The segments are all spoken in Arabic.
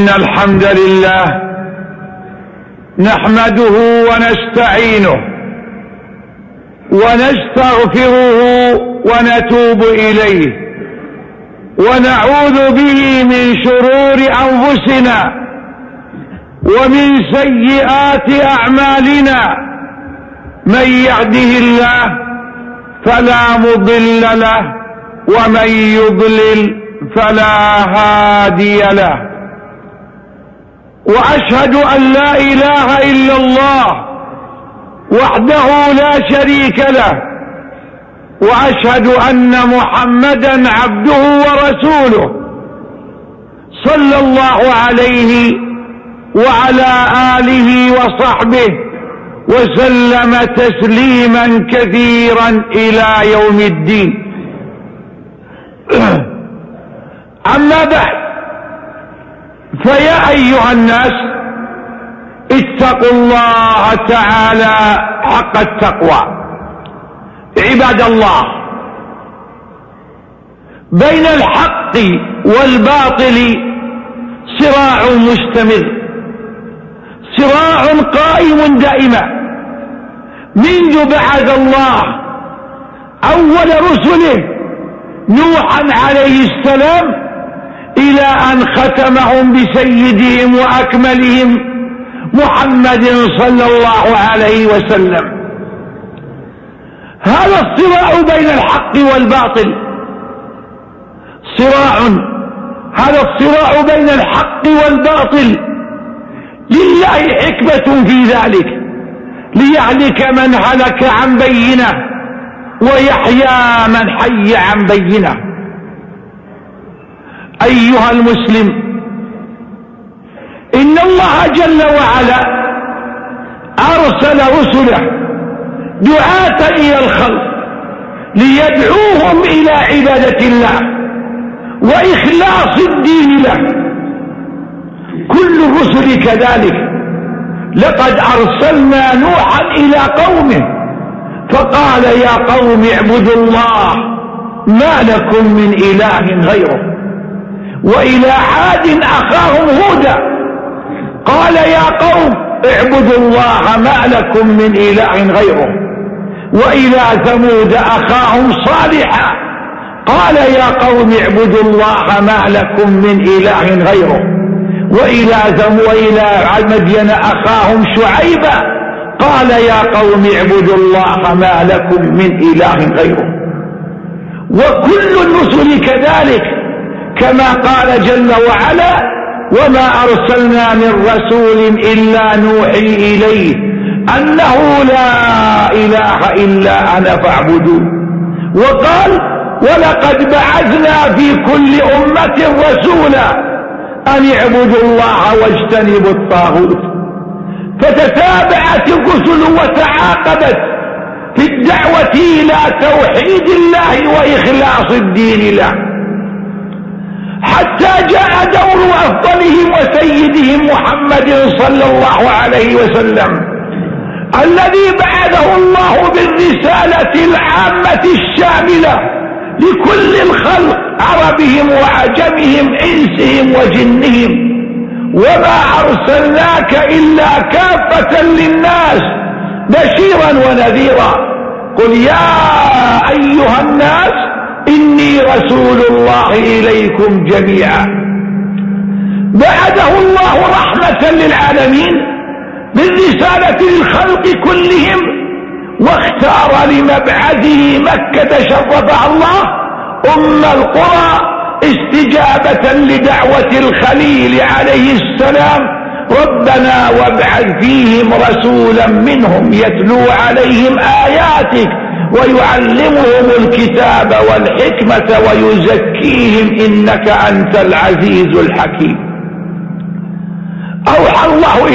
إن الحمد لله نحمده ونستعينه ونستغفره ونتوب إليه ونعوذ به من شرور أنفسنا ومن سيئات أعمالنا. من يهده الله فلا مضل له ومن يضلل فلا هادي له. وأشهد أن لا إله إلا الله وحده لا شريك له، وأشهد أن محمدا عبده ورسوله صلى الله عليه وعلى آله وصحبه وسلم تسليما كثيرا إلى يوم الدين. أما بعد، فيا أيها الناس اتقوا الله تعالى حق التقوى. عباد الله، بين الحق والباطل صراع مستمر، صراع قائم دائما منذ بعث الله أول رسله نوحا عليه السلام إلى أن ختمهم بسيدهم وأكملهم محمد صلى الله عليه وسلم. هذا الصراع بين الحق والباطل هذا الصراع بين الحق والباطل لله حكمة في ذلك، ليهلك من هلك عن بينه ويحيى من حي عن بينه. أيها المسلم، إن الله جل وعلا أرسل رسله دعاة إلى الخلق ليدعوهم إلى عبادة الله وإخلاص الدين له. كل الرسل كذلك. لقد أرسلنا نوحا إلى قومه فقال يا قوم اعبدوا الله ما لكم من إله غيره. وإلى عاد أخاهم هودا قال يا قوم اعبدوا الله ما لكم من إله غيره. وإلى ثمود أخاهم صالحا قال يا قوم اعبدوا الله ما لكم من إله غيره. وإلى مدين أخاهم شعيبا قال يا قوم اعبدوا الله ما لكم من إله غيره. وكل الرسل كذلك، كما قال جل وعلا وما أرسلنا من رسول إلا نوحي إليه أنه لا إله إلا أنا فاعبدون. وقال ولقد بعثنا في كل أمة رسولا أن اعبدوا الله واجتنبوا الطاغوت. فتتابعت الرسل وتعاقبت في الدعوة إلى توحيد الله وإخلاص الدين له، حتى جاء دور أفضلهم وسيدهم محمد صلى الله عليه وسلم الذي بعثه الله بالرسالة العامة الشاملة لكل الخلق، عربهم وعجمهم إنسهم وجنهم. وما أرسلناك إلا كافة للناس بشيرا ونذيرا. قل يا أيها الناس إني رسول الله إليكم جميعا. بعثه الله رحمة للعالمين بالرسالة للخلق كلهم، واختار لمبعثه مكة شرفها الله أم القرى استجابة لدعوة الخليل عليه السلام ربنا وابعث فيهم رسولا منهم يتلو عليهم آياتك ويعلمهم الكتاب والحكمة ويزكيهم إنك أنت العزيز الحكيم. أوحى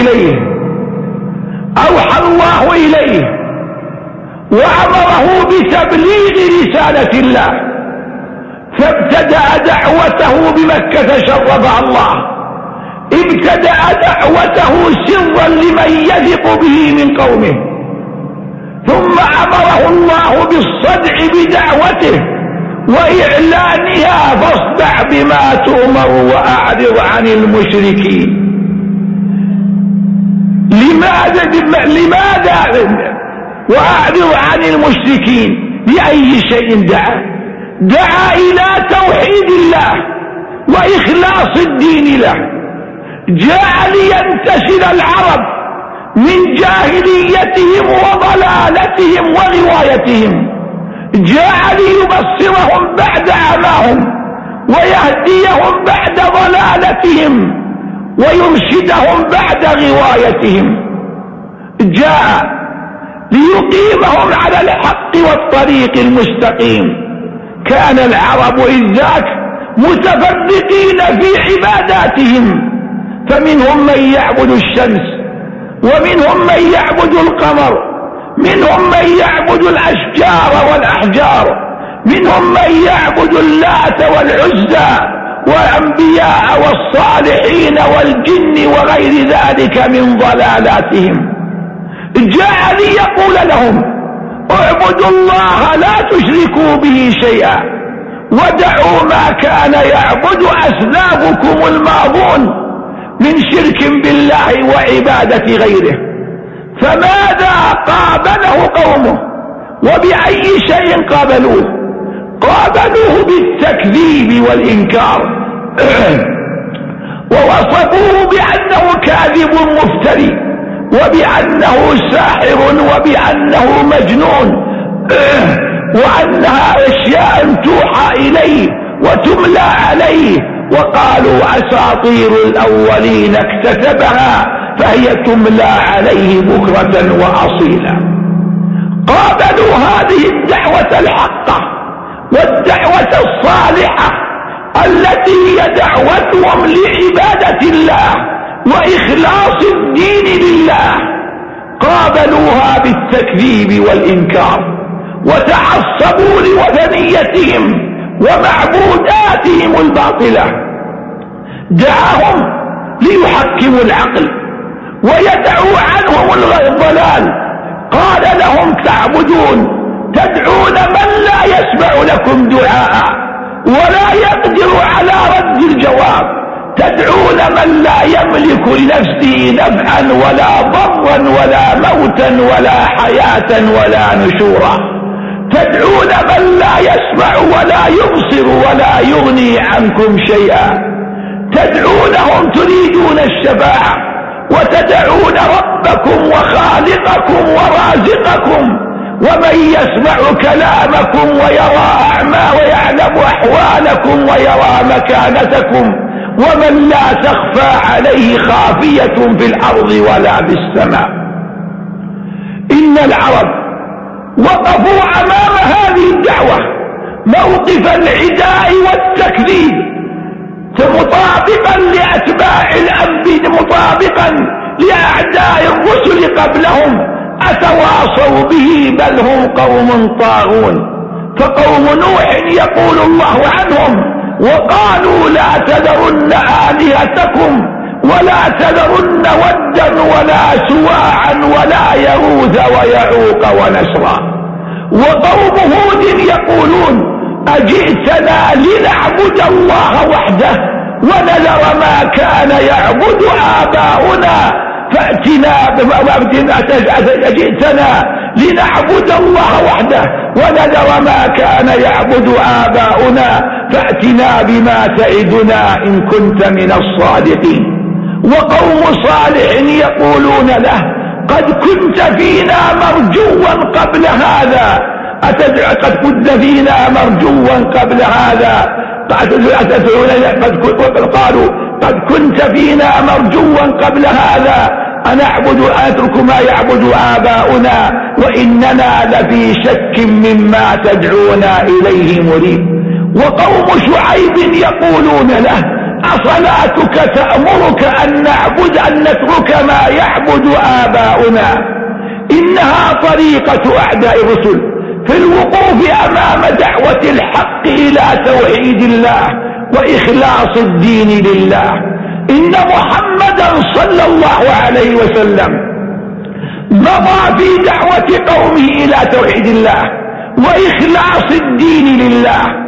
الله إليه وأمره بتبليغ رسالة الله، فابتدأ دعوته بمكة شرفها الله. ابتدأ دعوته سرا لمن يثق به من قومه، ثم أمره الله بالصدع بدعوته وإعلانها فاصدع بما تؤمر وأعرض عن المشركين. لماذا وأعرض عن المشركين؟ بأي شيء دعا إلى توحيد الله وإخلاص الدين له. جاء لينتشل العرب من جاهليتهم وضلالتهم وغوايتهم، جاء ليبصرهم بعد عماهم ويهديهم بعد ضلالتهم ويرشدهم بعد غوايتهم، جاء ليقيمهم على الحق والطريق المستقيم. كان العرب إذ ذاك متفرقين في عباداتهم، فمنهم من يعبد الشمس، ومنهم من يعبد القمر، منهم من يعبد الأشجار والأحجار، منهم من يعبد اللات والعزى والأنبياء والصالحين والجن وغير ذلك من ضلالاتهم. جاء ليقول لهم اعبدوا الله لا تشركوا به شيئا ودعوا ما كان يعبد أسلافكم الماضون من شرك بالله وعبادة غيره. فماذا قابله قومه وبأي شيء قابلوه؟ قابلوه بالتكذيب والإنكار ووصفوه بأنه كاذب مفتري وبأنه ساحر وبأنه مجنون وأنها أشياء توحى إليه وتملى عليه، وقالوا أساطير الأولين اكتتبها فهي تملى عليه بكرة وأصيلا. قابلوا هذه الدعوة الحقة والدعوة الصالحة التي هي دعوتهم لعبادة الله وإخلاص الدين لله، قابلوها بالتكذيب والإنكار وتعصبوا لوثنيتهم ومعبوداتهم الباطلة. دعاهم ليحكموا العقل ويدعوا عنهم الضلال. قال لهم تدعون من لا يسمع لكم دعاء ولا يقدر على رد الجواب، تدعون من لا يملك لنفسه نفعا ولا ضرا ولا موتا ولا حياة ولا نشورا، تدعون من لا يسمع ولا يبصر ولا يغني عنكم شيئا، تدعونهم تريدون الشفاعة وتدعون ربكم وخالقكم ورازقكم ومن يسمع كلامكم ويعلم أحوالكم ويرى مكانتكم ومن لا تخفى عليه خافية في الأرض ولا في السماء. إن العرب وقفوا أمام هذه الدعوة موقف العداء والتكذيب، مطابقا لأتباع الأنبياء، مطابقا لأعداء الرسل قبلهم، أتواصوا به بل هم قوم طاغون. فقوم نوح يقول الله عنهم وقالوا لا تذرن آلهتكم ولا تذرن ودا ولا سواعا ولا يغوث ويعوق ونسرا. وقوم هود يقولون أجئتنا لنعبد الله وحده ونذر ما كان يعبد آباؤنا أجئتنا لنعبد الله وحده ونذر ما كان يعبد آباؤنا فأتنا بما تعدنا إن كنت من الصادقين. وقوم صالح يقولون له قد كنت فينا مرجوا قبل هذا قد كنت فينا مرجوا قبل هذا قالوا قد كنت فينا مرجوا قبل هذا أترك ما يعبد آباؤنا وإننا لفي شك مما تدعونا إليه مريب. وقوم شعيب يقولون له أصلاتك تأمرك أن نترك ما يعبد آباؤنا؟ إنها طريقة أعداء الرسل في الوقوف أمام دعوة الحق إلى توحيد الله وإخلاص الدين لله. إن محمدا صلى الله عليه وسلم مضى في دعوة قومه إلى توحيد الله وإخلاص الدين لله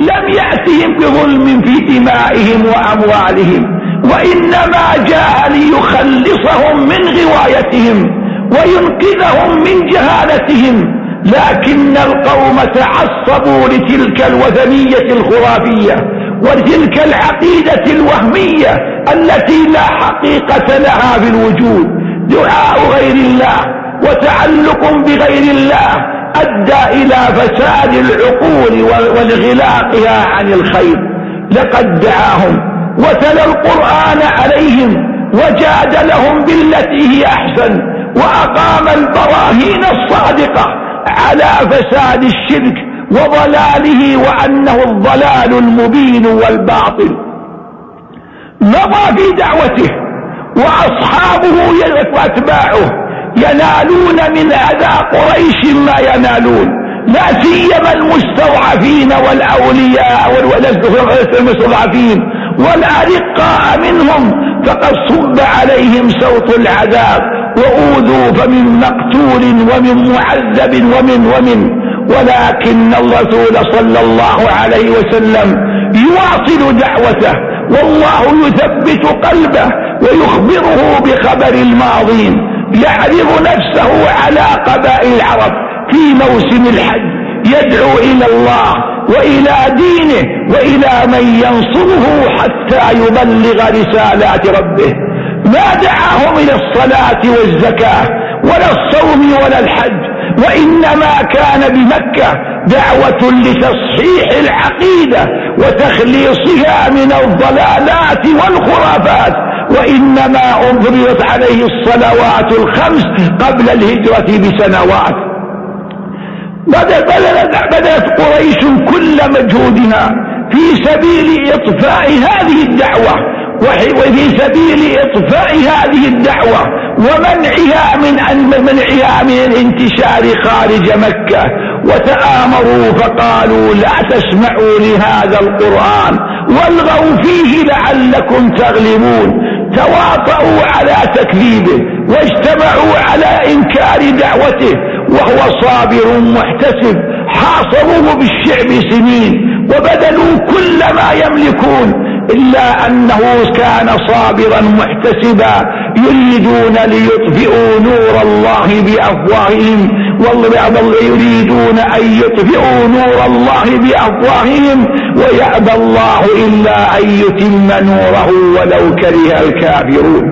لم يأتهم بظلم في دمائهم وأموالهم، وإنما جاء ليخلصهم من غوايتهم وينقذهم من جهالتهم. لكن القوم تعصبوا لتلك الوثنية الخرافية وتلك العقيدة الوهمية التي لا حقيقة لها في الوجود. دعاء غير الله وتعلق بغير الله أدى إلى فساد العقول وانغلاقها عن الخير. لقد دعاهم وتلا القرآن عليهم وجادلهم بالتي هي أحسن، وأقام البراهين الصادقة على فساد الشرك وضلاله وأنه الضلال المبين والباطل. مضى في دعوته وأصحابه وأتباعه ينالون من أذى قريش ما ينالون، لا سيما المستضعفين والأولياء والمستضعفين والأرقاء منهم، فقد صب عليهم صوت العذاب وأوذوا فمن مقتول ومن معذب ومن ولكن الرسول صلى الله عليه وسلم يواصل دعوته، والله يثبت قلبه ويخبره بخبر الماضين. يعرض نفسه على قبائل العرب في موسم الحج، يدعو إلى الله وإلى دينه وإلى من ينصره حتى يبلغ رسالات ربه. ما دعاهم إلى الصلاة والزكاة ولا الصوم ولا الحج، وإنما كان بمكة دعوة لتصحيح العقيدة وتخليصها من الضلالات والخرافات، وإنما فرضت عليه الصلوات الخمس قبل الهجرة بسنوات. بدأت قريش كل مجهودها في سبيل إطفاء هذه الدعوة وفي سبيل إطفاء هذه الدعوة ومنعها من الانتشار خارج مكة. وتآمروا فقالوا لا تسمعوا لهذا القرآن والغوا فيه لعلكم تغلبون. تواطؤوا على تكذيبه واجتمعوا على إنكار دعوته وهو صابر محتسب. حاصروه بالشعب سنين وبذلوا كل ما يملكون، إلا أنه كان صابرا محتسبا. يريدون ليطفئوا نور الله بأفواههم يريدون أن يطفئوا نور الله بأفواههم ويأبى الله إلا أن يتم نوره ولو كره الكافرون.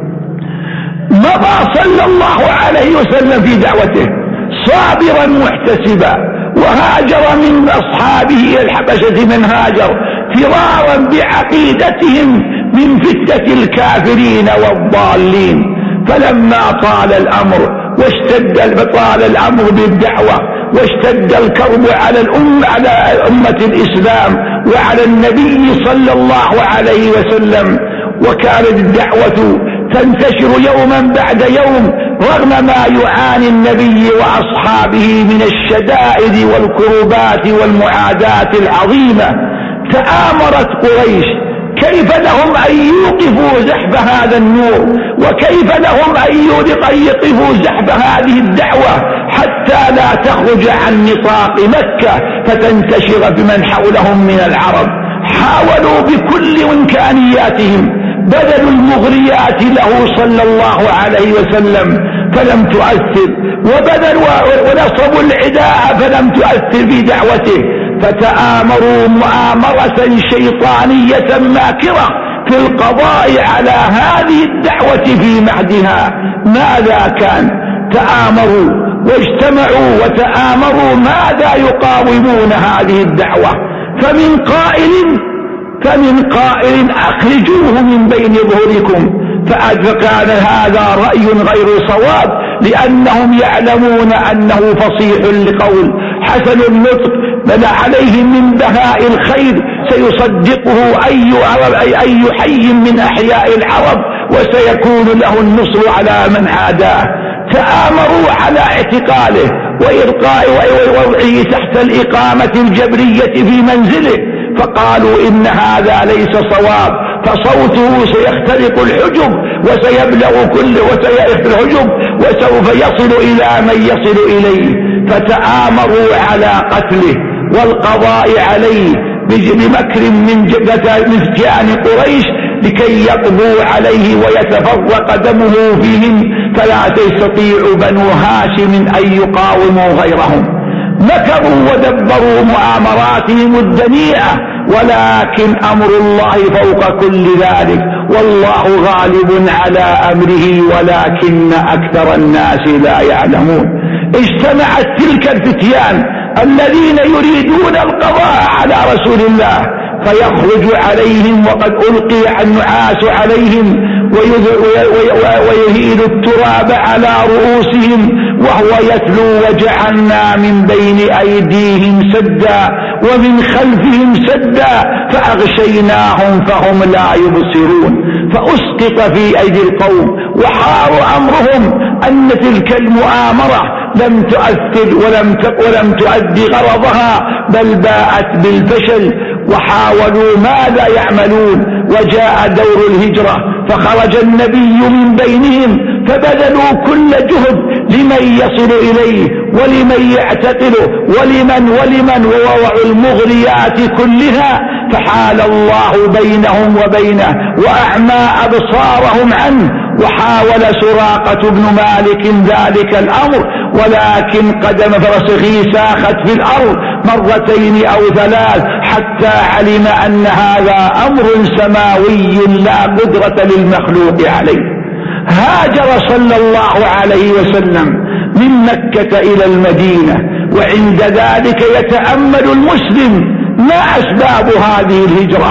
مضى صلى الله عليه وسلم في دعوته صابرا محتسبا، وهاجر من أصحابه إلى الحبشة من هاجر فرارا بعقيدتهم من فتنة الكافرين والضالين. فلما طال الأمر طال الأمر بالدعوة واشتد الكرب على أمة الإسلام وعلى النبي صلى الله عليه وسلم، وكانت الدعوة تنتشر يوما بعد يوم رغم ما يعاني النبي وأصحابه من الشدائد والكربات والمعاداة العظيمة. تآمرت قريش كيف لهم أن يوقفوا زحف هذا النور، وكيف لهم أن يوقفوا زحف هذه الدعوة حتى لا تخرج عن نطاق مكة فتنتشر بمن حولهم من العرب. حاولوا بكل إمكانياتهم، بذلوا المغريات له صلى الله عليه وسلم فلم تؤثر، ونصبوا العداء فلم تؤثر في دعوته. فتآمروا مؤامرة شيطانية ماكرة في القضاء على هذه الدعوة في معدها. ماذا كان؟ تآمروا واجتمعوا وتآمروا ماذا يقاومون هذه الدعوة. فمن قائل أخرجوه من بين ظهوركم، فكان هذا رأي غير صواب، لأنهم يعلمون أنه فصيح لقول حسن النطق بل عليه من بهاء الخير سيصدقه أي حي من أحياء العرب، وسيكون له النصر على من عاداه. تآمروا على اعتقاله ووضعه تحت الإقامة الجبرية في منزله، فقالوا إن هذا ليس صواب، فصوته سيخترق الحجب وسيخترق الحجب وسوف يصل إلى من يصل إليه. فتآمروا على قتله والقضاء عليه بمكر من فتيان قريش لكي يقضوا عليه ويتفرق دمه فيهم، فلا تستطيع بنو هاشم أن يقاوموا غيرهم. مكروا ودبروا مؤامراتهم الدنيئة، ولكن أمر الله فوق كل ذلك، والله غالب على أمره ولكن أكثر الناس لا يعلمون. اجتمعت تلك الفتيان الذين يريدون القضاء على رسول الله، فيخرج عليهم وقد ألقي النعاس عليهم ويهيل التراب على رؤوسهم وهو يتلو: وجعلنا من بين أيديهم سدا ومن خلفهم سدا فأغشيناهم فهم لا يبصرون. فأسقط في أيدي القوم، وحار أمرهم أن تلك المؤامرة لم تؤثر ولم تؤدي غرضها، بل باءت بالفشل، وحاولوا ماذا يعملون. وجاء دور الهجرة، فخرج النبي من بينهم، فبذلوا كل جهد لمن يصل إليه ولمن يعتقله ولمن ووضعوا المغريات كلها، فحال الله بينهم وبينه وأعمى أبصارهم عنه. وحاول سراقة بن مالك ذلك الأمر، ولكن قدم فرسه ساخت في الأرض مرتين أو ثلاث حتى علم أن هذا أمر سماوي لا قدرة للمخلوق عليه. هاجر صلى الله عليه وسلم من مكة إلى المدينة، وعند ذلك يتأمل المسلم ما أسباب هذه الهجرة،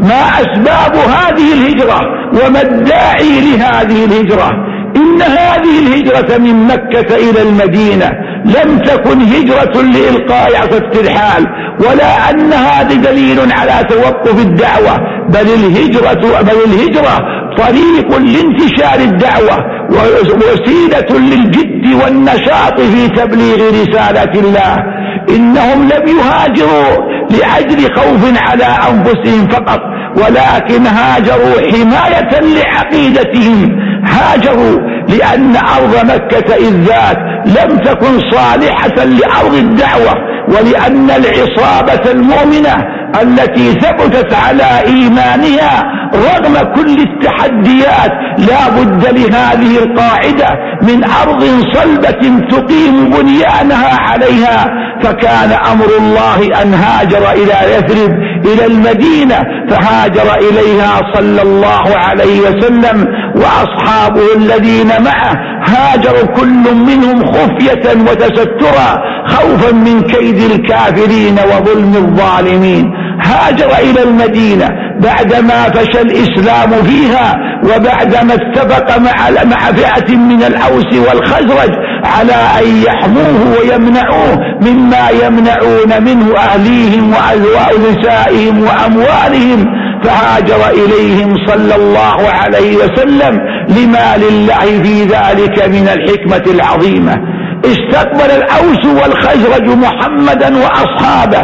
وما الداعي لهذه الهجرة. إن هذه الهجرة من مكة إلى المدينة لم تكن هجرة لإلقاء عصا الحال، ولا أن هذا دليل على توقف الدعوة، بل الهجرة طريق لانتشار الدعوة ووسيلة للجد والنشاط في تبليغ رسالة الله. إنهم لم يهاجروا لأجل خوف على أنفسهم فقط، ولكن هاجروا حماية لعقيدتهم. هاجروا لأن أرض مكة إذ ذاك لم تكن صالحة لأرض الدعوة، ولأن العصابة المؤمنة التي ثبتت على إيمانها رغم كل التحديات لا بد لهذه القاعدة من أرض صلبة تقيم بنيانها عليها. فكان أمر الله أن هاجر إلى يثرب إلى المدينة، فهاجر إليها صلى الله عليه وسلم وأصحابه الذين معه. هاجروا كل منهم خفية وتسترا خوفا من كيد الكافرين وظلم الظالمين. هاجر إلى المدينة بعدما فشى الإسلام فيها، وبعدما اتفق مع فئة من الأوس والخزرج على أن يحموه ويمنعوه مما يمنعون منه أهليهم ونسائهم وأموالهم. فهاجر إليهم صلى الله عليه وسلم لما لله في ذلك من الحكمة العظيمة. استقبل الأوس والخزرج محمدا وأصحابه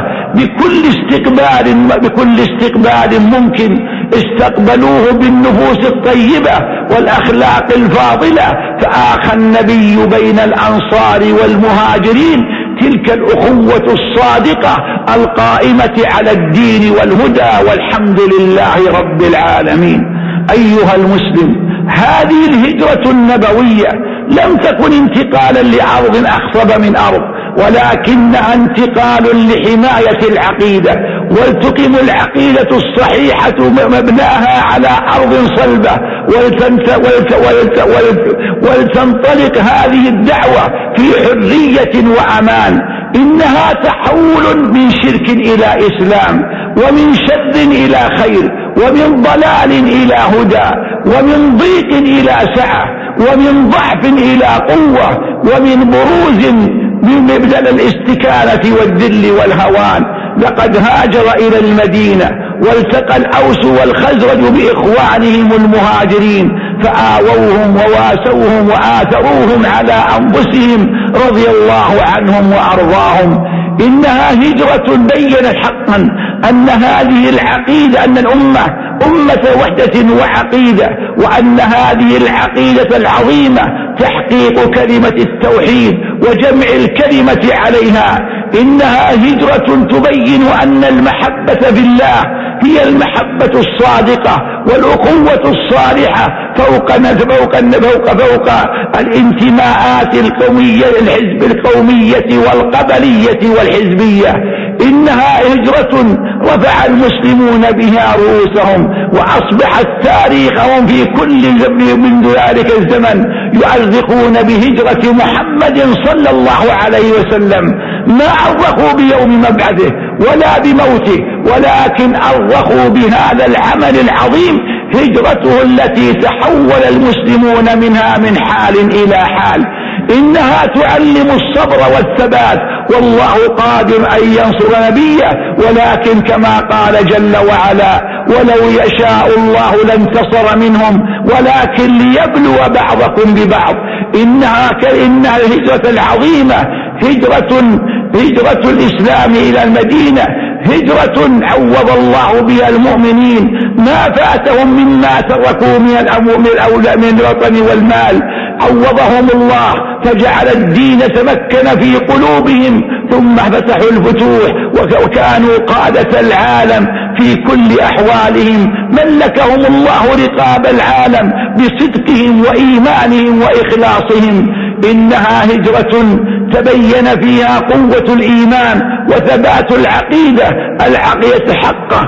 بكل استقبال ممكن. استقبلوه بالنفوس الطيبة والأخلاق الفاضلة، فآخى النبي بين الأنصار والمهاجرين تلك الأخوة الصادقة القائمة على الدين والهدى، والحمد لله رب العالمين. أيها المسلم، هذه الهجرة النبوية لم تكن انتقالا لأرض أخصب من أرض، ولكنها انتقال لحماية العقيدة، ولتقيم العقيدة الصحيحة مبناها على أرض صلبة، ولتنطلق هذه الدعوة في حرية وأمان. إنها تحول من شرك إلى إسلام، ومن شر إلى خير، ومن ضلال إلى هدى، ومن ضيق إلى سعة، ومن ضعف إلى قوة، ومن بروز من مبدل الاستكانة والذل والهوان. لقد هاجر إلى المدينة والتقى الأوس والخزرج بإخوانهم المهاجرين، فآووهم وواسوهم وآثروهم على أنفسهم رضي الله عنهم وأرضاهم. إنها هجرة بينت حقا أن هذه العقيدة، أن الأمة أمة وحدة وعقيدة، وأن هذه العقيدة العظيمة تحقيق كلمة التوحيد وجمع الكلمة عليها. إنها هجرة تبين أن المحبة في الله هي المحبة الصادقة والأخوة الصالحة فوق الانتماءات القومية الحزب القومية والقبلية والحزبية. إنها هجرة رفع المسلمون بها رؤوسهم وأصبحت تاريخهم في كل من ذلك الزمن يؤرخون بهجرة محمد صلى الله عليه وسلم. ما أرخوا بيوم مبعثه ولا بموته، ولكن أرخوا بهذا العمل العظيم، هجرته التي تحول المسلمون منها من حال إلى حال. إنها تعلم الصبر والثبات، والله قادر أن ينصر نبيه، ولكن كما قال جل وعلا: ولو يشاء الله لانتصر منهم ولكن ليبلو بعضكم ببعض. إنها الهجرة العظيمة هجرة الإسلام إلى المدينة، هجرة عوض الله بها المؤمنين ما فاتهم مما تركوا من الوطن والمال، عوضهم الله فجعل الدين تمكن في قلوبهم، ثم فتحوا الفتوح وكانوا قادة العالم في كل أحوالهم، ملكهم الله رقاب العالم بصدقهم وإيمانهم وإخلاصهم. إنها هجرة تبين فيها قوة الإيمان وثبات العقيدة الحقة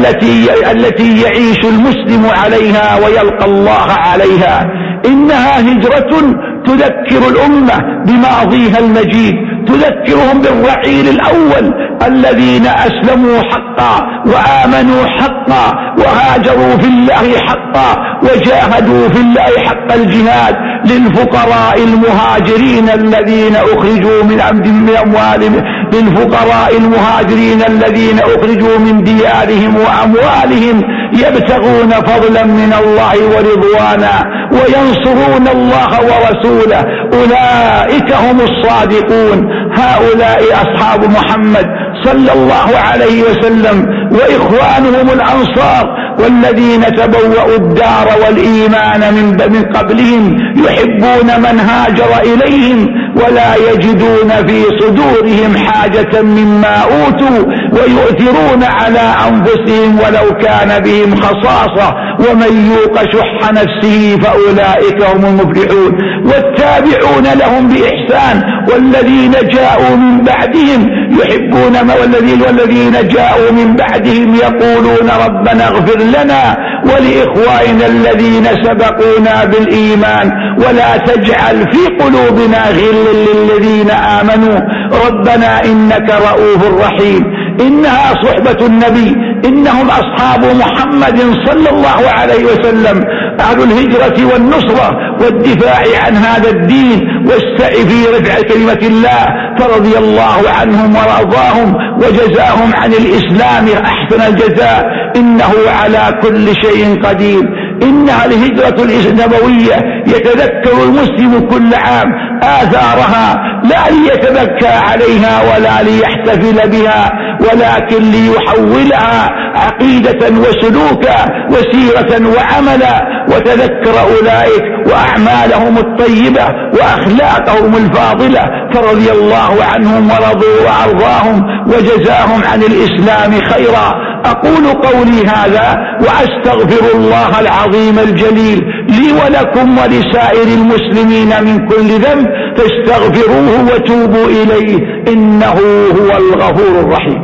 التي يعيش المسلم عليها ويلقى الله عليها. إنها هجرة تذكر الأمة بماضيها المجيد، تذكرهم بالرحيل الأول الذين أسلموا حقا وآمنوا حقا وهاجروا في الله حقا وجاهدوا في الله حق الجهاد، للفقراء المهاجرين الذين أخرجوا من أموالهم، للفقراء المهاجرين الذين أخرجوا من ديارهم وأموالهم يبتغون فضلا من الله ورضوانا وينصرون الله ورسوله، أولئك هم الصادقون. هؤلاء أصحاب محمد صلى الله عليه وسلم وإخوانهم الأنصار، والذين تبوأوا الدار والإيمان من قبلهم، يحبون من هاجر إليهم ولا يجدون في صدورهم حاجة مما أوتوا ويؤثرون على أنفسهم ولو كان بهم خصاصة ومن يوق شح نفسه فأولئك هم المفلحون. والتابعون لهم بإحسان والذين جاءوا من بعدهم يحبون والذين جاءوا من بعدهم يقولون ربنا اغفر لنا ولإخواننا الذين سبقونا بالإيمان ولا تجعل في قلوبنا غلا للذين آمنوا ربنا إنك رؤوف رحيم. إنها صحبة النبي، إنهم أصحاب محمد صلى الله عليه وسلم، أهل الهجرة والنصرة والدفاع عن هذا الدين والسعي في رفع كلمة الله، فرضي الله عنهم ورضاهم وجزاهم عن الإسلام أحسن الجزاء، إنه على كل شيء قدير. إنها الهجرة النبوية يتذكر المسلم كل عام آثارها، لا ليتبكى عليها ولا ليحتفل بها، ولكن ليحولها عقيدة وسلوكا وسيرة وعملا، وتذكر أولئك وأعمالهم الطيبة وأخلاقهم الفاضلة، فرضي الله عنهم ورضوا وأرضاهم وجزاهم عن الإسلام خيرا. أقول قولي هذا وأستغفر الله العظيم الجليل لي ولكم ولسائر المسلمين من كل ذنب، فاستغفروه وتوبوا إليه إنه هو الغفور الرحيم.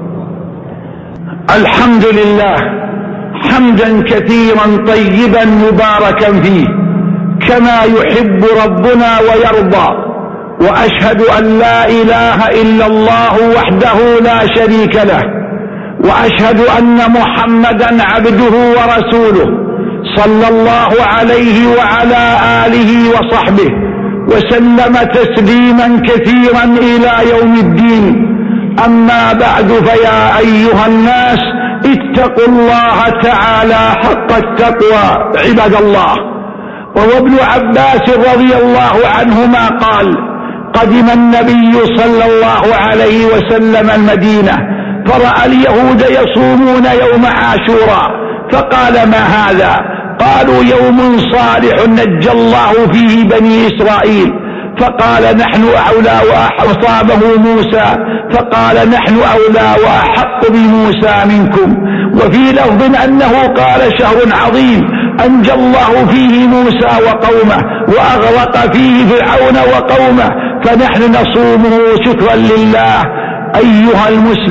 الحمد لله حمدا كثيرا طيبا مباركا فيه كما يحب ربنا ويرضى، وأشهد أن لا إله إلا الله وحده لا شريك له، وأشهد أن محمدا عبده ورسوله صلى الله عليه وعلى آله وصحبه وسلم تسليما كثيرا إلى يوم الدين. أما بعد، فيا أيها الناس اتقوا الله تعالى حق التقوى عباد الله. وهو ابن عباس رضي الله عنهما قال: قدم النبي صلى الله عليه وسلم المدينة فرأى اليهود يصومون يوم عاشوراء، فقال: ما هذا؟ قالوا: يوم صالح نجى الله فيه بني إسرائيل. فقال نحن أولى وصابه موسى فقال نحن أولى وأحق بموسى منكم. وفي لفظ أنه قال شهر عظيم أنجى الله فيه موسى وقومه وأغرق فيه فرعون وقومه، فنحن نصومه شكرا لله. أيها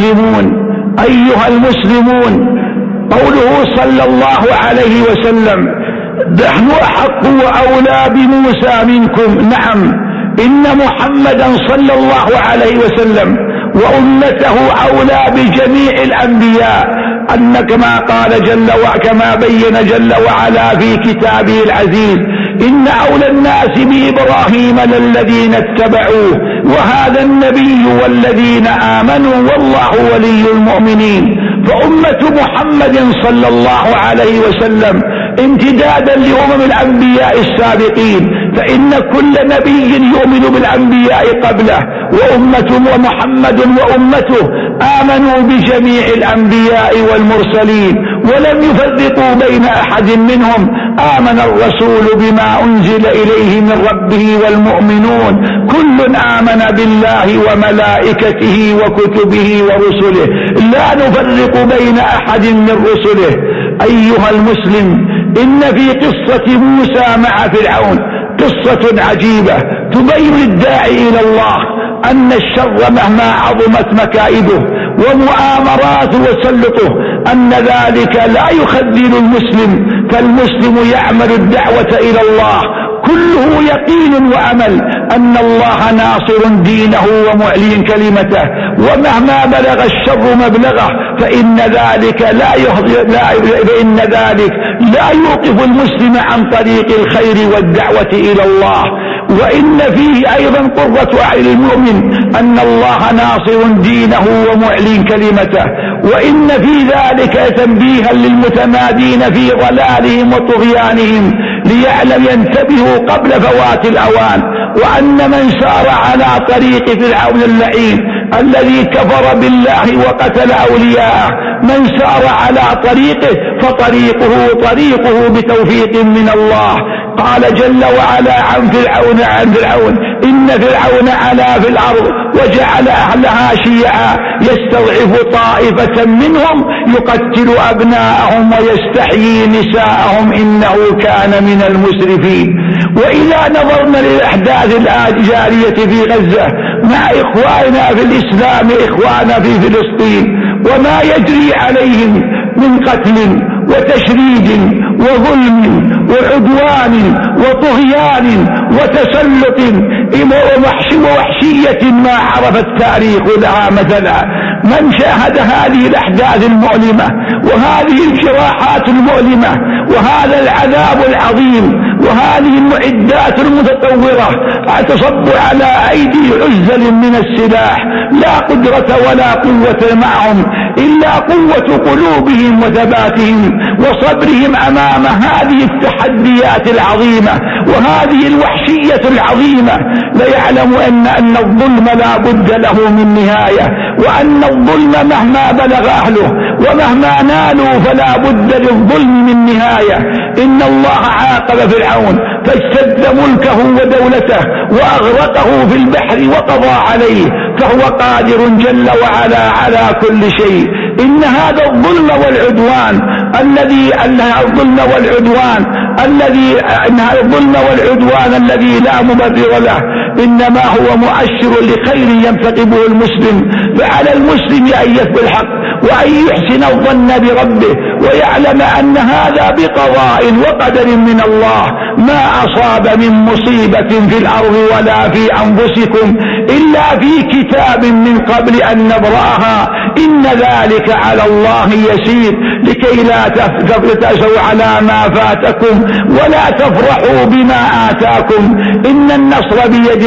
المسلمون، قوله صلى الله عليه وسلم نحن أحق وأولى بموسى منكم، نعم، إن محمدا صلى الله عليه وسلم وأمته أولى بجميع الأنبياء، أن كما قال كما بين جل وعلا في كتابه العزيز إن أولى الناس بإبراهيم للذين اتبعوه وهذا النبي والذين آمنوا والله ولي المؤمنين. فأمة محمد صلى الله عليه وسلم امتدادا لأمم الأنبياء السابقين، فإن كل نبي يؤمن بالأنبياء قبله، ومحمد وأمته آمنوا بجميع الأنبياء والمرسلين ولم يفرقوا بين أحد منهم. آمن الرسول بما أنزل إليه من ربه والمؤمنون كل آمن بالله وملائكته وكتبه ورسله لا نفرق بين أحد من رسله. أيها المسلم، إن في قصة موسى مع فرعون قصة عجيبة تبين الداعي إلى الله أن الشر مهما عظمت مكائده ومؤامراته وسلطه أن ذلك لا يخذل المسلم، فالمسلم يعمل الدعوة إلى الله كله يقين وأمل أن الله ناصر دينه ومعلي كلمته، ومهما بلغ الشر مبلغه فإن ذلك لا يوقف المسلم عن طريق الخير والدعوة إلى الله. وإن فيه أيضا قرة أعين المؤمن أن الله ناصر دينه ومعلي كلمته، وإن في ذلك تنبيها للمتمادين في ضلالهم وطغيانهم ليعلم ينتبهوا قبل فوات الأوان، وأن من سار على طريق فرعون اللعين الذي كفر بالله وقتل أولياءه من سار على طريقه فطريقه بتوفيق من الله. قال جل وعلا عن فرعون إن فرعون علا في الأرض وجعل أهلها شيعا يستضعف طائفة منهم يقتل أبناءهم ويستحيي نساءهم إنه كان من المسرفين. وإذا نظرنا للأحداث الجارية في غزة مع إخواننا في الإسلام إخواننا في فلسطين وما يجري عليهم من قتل وتشريد وظلم وعدوان وطغيان وتسلط ووحشية ما عرف التاريخ لها مثلا، من شاهد هذه الأحداث المؤلمة وهذه الجراحات المؤلمة وهذا العذاب العظيم وهذه المعدات المتطورة تصب على أيدي عزل من السلاح لا قدرة ولا قوة معهم إلا قوة قلوبهم وثباتهم وصبرهم أمام هذه التحديات العظيمة وهذه الوحشية العظيمة، ليعلم أن الظلم لا بد له من نهاية، وأن الظلم مهما بلغ أهله ومهما نالوا فلا بد للظلم من نهاية. إن الله عاقب فرعون فاجتد ملكه ودولته وأغرقه في البحر وقضى عليه، فهو قادر جل وعلا على كل شيء. إن هذا الظلم والعدوان الذي لا مبرر له إنما هو مؤشر لخير ينتقبه المسلم، فعلى المسلم أن يثبت الحق وأن يحسن الظن بربه ويعلم أن هذا بقضاء وقدر من الله. ما أصاب من مصيبة في الأرض ولا في أنفسكم إلا في كتاب من قبل أن نبرأها إن ذلك على الله يسير، لكي لا تأسوا على ما فاتكم ولا تفرحوا بما آتاكم. إن النصر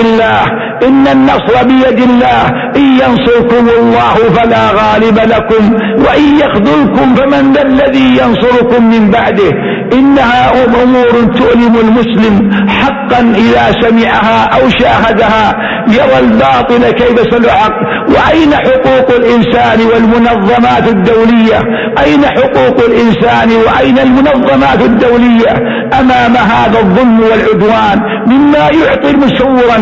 بيد الله إن ينصركم الله فلا غالب لكم وإن يخذلكم فمن ذا الذي ينصركم من بعده. إنها أمور تؤلم المسلم حقا إذا سمعها أو شاهدها، يرى الباطل كيف سلحق. وأين حقوق الإنسان والمنظمات الدولية؟ أين حقوق الإنسان وأين المنظمات الدولية أمام هذا الظلم والعدوان؟ مما يعطي مشعورا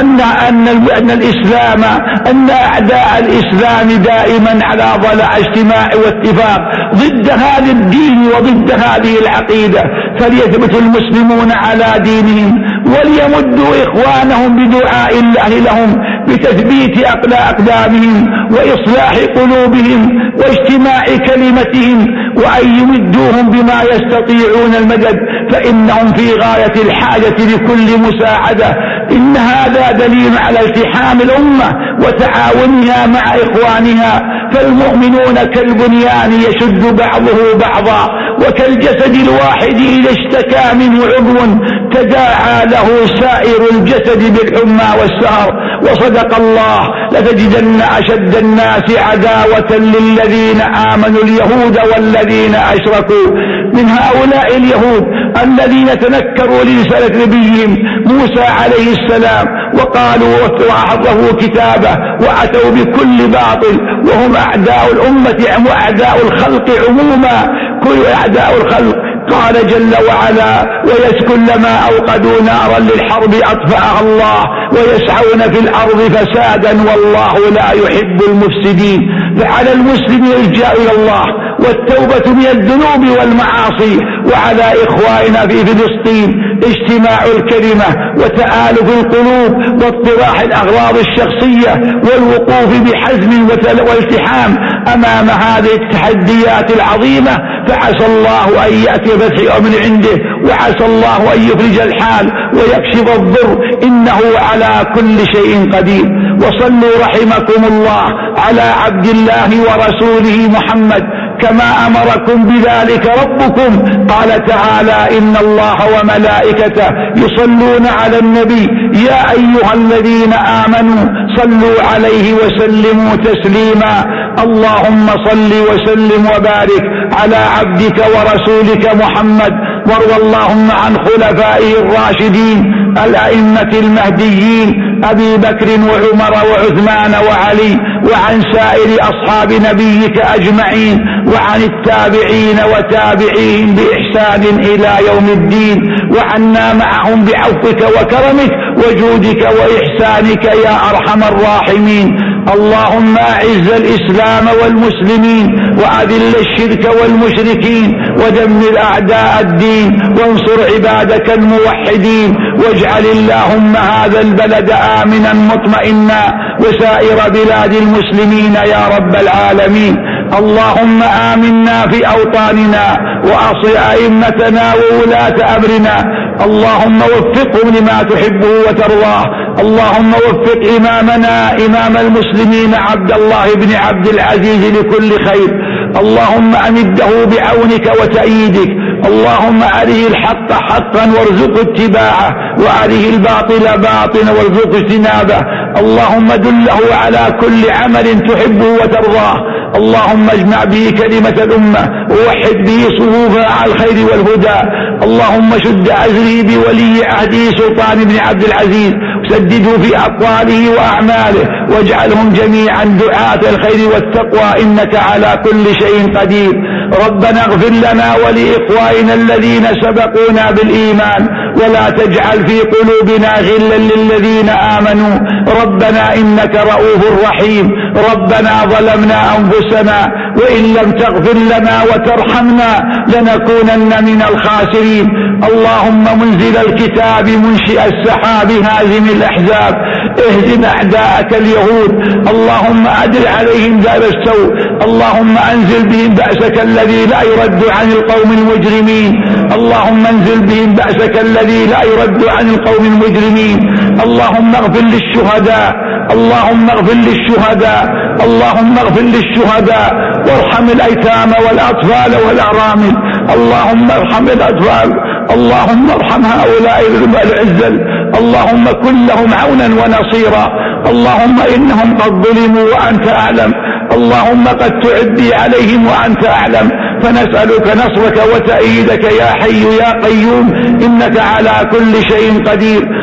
أن الإسلام، أن أعداء الإسلام دائما على ضلع اجتماع واتفاق ضد هذا الدين وضد هذه العقيدة. فليثبت المسلمون على دينهم وليمدوا إخوانهم بدعاء الله لهم بتثبيت أقدامهم وإصلاح قلوبهم واجتماع كلمتهم، وأن يمدوهم بما يستطيعون المدد، فإنهم في غاية الحاجة لكل مساعدة. إن هذا دليل على التحام الأمة وتعاونها مع إخوانها، فالمؤمنون كالبنيان يشد بعضه بعضا، وكالجسد الواحد إذا اشتكى منه عضو تداعى له سائر الجسد بالحمى والسهر. وصدق الله: لتجدن أشد الناس عداوة للذين آمنوا اليهود والذين أشركوا. من هؤلاء اليهود الذين تنكروا لرسالة نبيهم موسى عليه السلام وقالوا وحرفوا كتابه وأتوا بكل باطل، وهم أعداء الأمة وأعداء الخلق عموما، كل أعداء الخلق. قال جل وعلا: وإذ كلما أوقدوا نارا للحرب أطفأها الله ويسعون في الأرض فسادا والله لا يحب المفسدين. فعلى المسلم الإلجاء إلى الله والتوبة من الذنوب والمعاصي، وعلى إخواننا في فلسطين اجتماع الكلمة وتآلف القلوب واطراح الأغراض الشخصية والوقوف بحزم والتحام أمام هذه التحديات العظيمة. فعسى الله أن يأتي فتح من عنده، وعسى الله أن يفرج الحال ويكشف الضر، إنه على كل شيء قدير. وصلوا رحمكم الله على عبد الله ورسوله محمد كما أمركم بذلك ربكم. قال تعالى: إن الله وملائكته يصلون على النبي يا أيها الذين آمنوا صلوا عليه وسلموا تسليما. اللهم صل وسلم وبارك على عبدك ورسولك محمد، وارض اللهم عن خلفائه الراشدين الأئمة المهديين أبي بكر وعمر وعثمان وعلي، وعن سائر أصحاب نبيك أجمعين، وعن التابعين وتابعين بإحسان إلى يوم الدين، وعنا معهم بعفوك وكرمك وجودك وإحسانك يا أرحم الراحمين. اللهم أعز الإسلام والمسلمين وأذل الشرك والمشركين ودمر أعداء الدين وانصر عبادك الموحدين، واجعل اللهم هذا البلد آمنا مطمئنا وسائر بلاد المسلمين يا رب العالمين. اللهم آمنا في أوطاننا وأصل أئمتنا وولاة أمرنا، اللهم وفقهم لما تحبه وترضاه. اللهم وفق إمامنا إمام المسلمين عبد الله بن عبد العزيز لكل خير، اللهم أمده بعونك وتأييدك. اللهم أريه الحق حقا وارزق اتباعه، وأريه الباطل باطلا وارزق اجتنابه. اللهم دله على كل عمل تحبه وترضاه. اللهم اجمع به كلمة الأمة ووحد به صفوفها على الخير والهدى. اللهم شد أزري بولي عهده سلطان بن عبد العزيز، وسدده في أقواله وأعماله، واجعلهم جميعا دعاة الخير والتقوى، إنك على كل شيء قدير. ربنا اغفر لنا ولإخواننا الذين سبقونا بالإيمان، ولا تجعل في قلوبنا غلا للذين آمنوا. ربنا إنك رؤوف رحيم. ربنا ظلمنا أنفسنا وإن لم تغفر لنا وترحمنا لنكونن من الخاسرين. اللهم منزل الكتاب منشئ السحاب هازم الأحزاب، اهزم أعداءك اليهود. اللهم أدل عليهم دار السوء. اللهم أنزل بهم بأسك الذي لا يرد عن القوم المجرمين. اللهم انزل بهم بأسك الذي لا يرد عن القوم المجرمين. اللهم اغفر للشهداء، اللهم اغفر للشهداء، اللهم اغفر للشهداء، وارحم الأيتام والأطفال والأرامل. اللهم ارحم الأطفال، اللهم ارحم هؤلاء العزل، اللهم كن لهم عونا ونصيرا. اللهم إنهم قد ظلموا وأنت أعلم، اللهم قد تعدي عليهم وأنت أعلم، فنسألك نصرك وتأييدك يا حي يا قيوم، إنك على كل شيء قدير.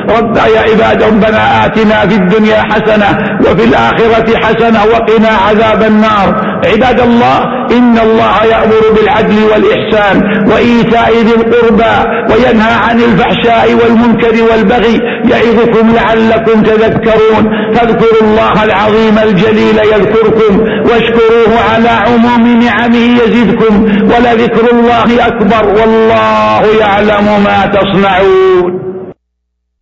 يا عباد ربنا آتنا في الدنيا حسنة وفي الآخرة حسنة وقنا عذاب النار. عباد الله، إن الله يأمر بالعدل والإحسان وإيتاء ذي القربى وينهى عن الفحشاء والمنكر والبغي يعظكم لعلكم تذكرون. فاذكروا الله العظيم الجليل يذكركم واشكروه على عموم نعمه يزدكم ولذكر الله أكبر والله يعلم ما تصنعون.